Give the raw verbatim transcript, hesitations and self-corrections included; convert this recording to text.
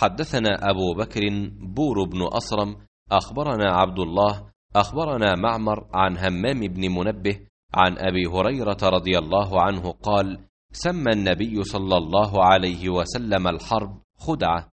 حدثنا أبو بكر بور بن أصرم أخبرنا عبد الله أخبرنا معمر عن همام بن منبه عن أبي هريرة رضي الله عنه قال: سمى النبي صلى الله عليه وسلم الحرب خدعة.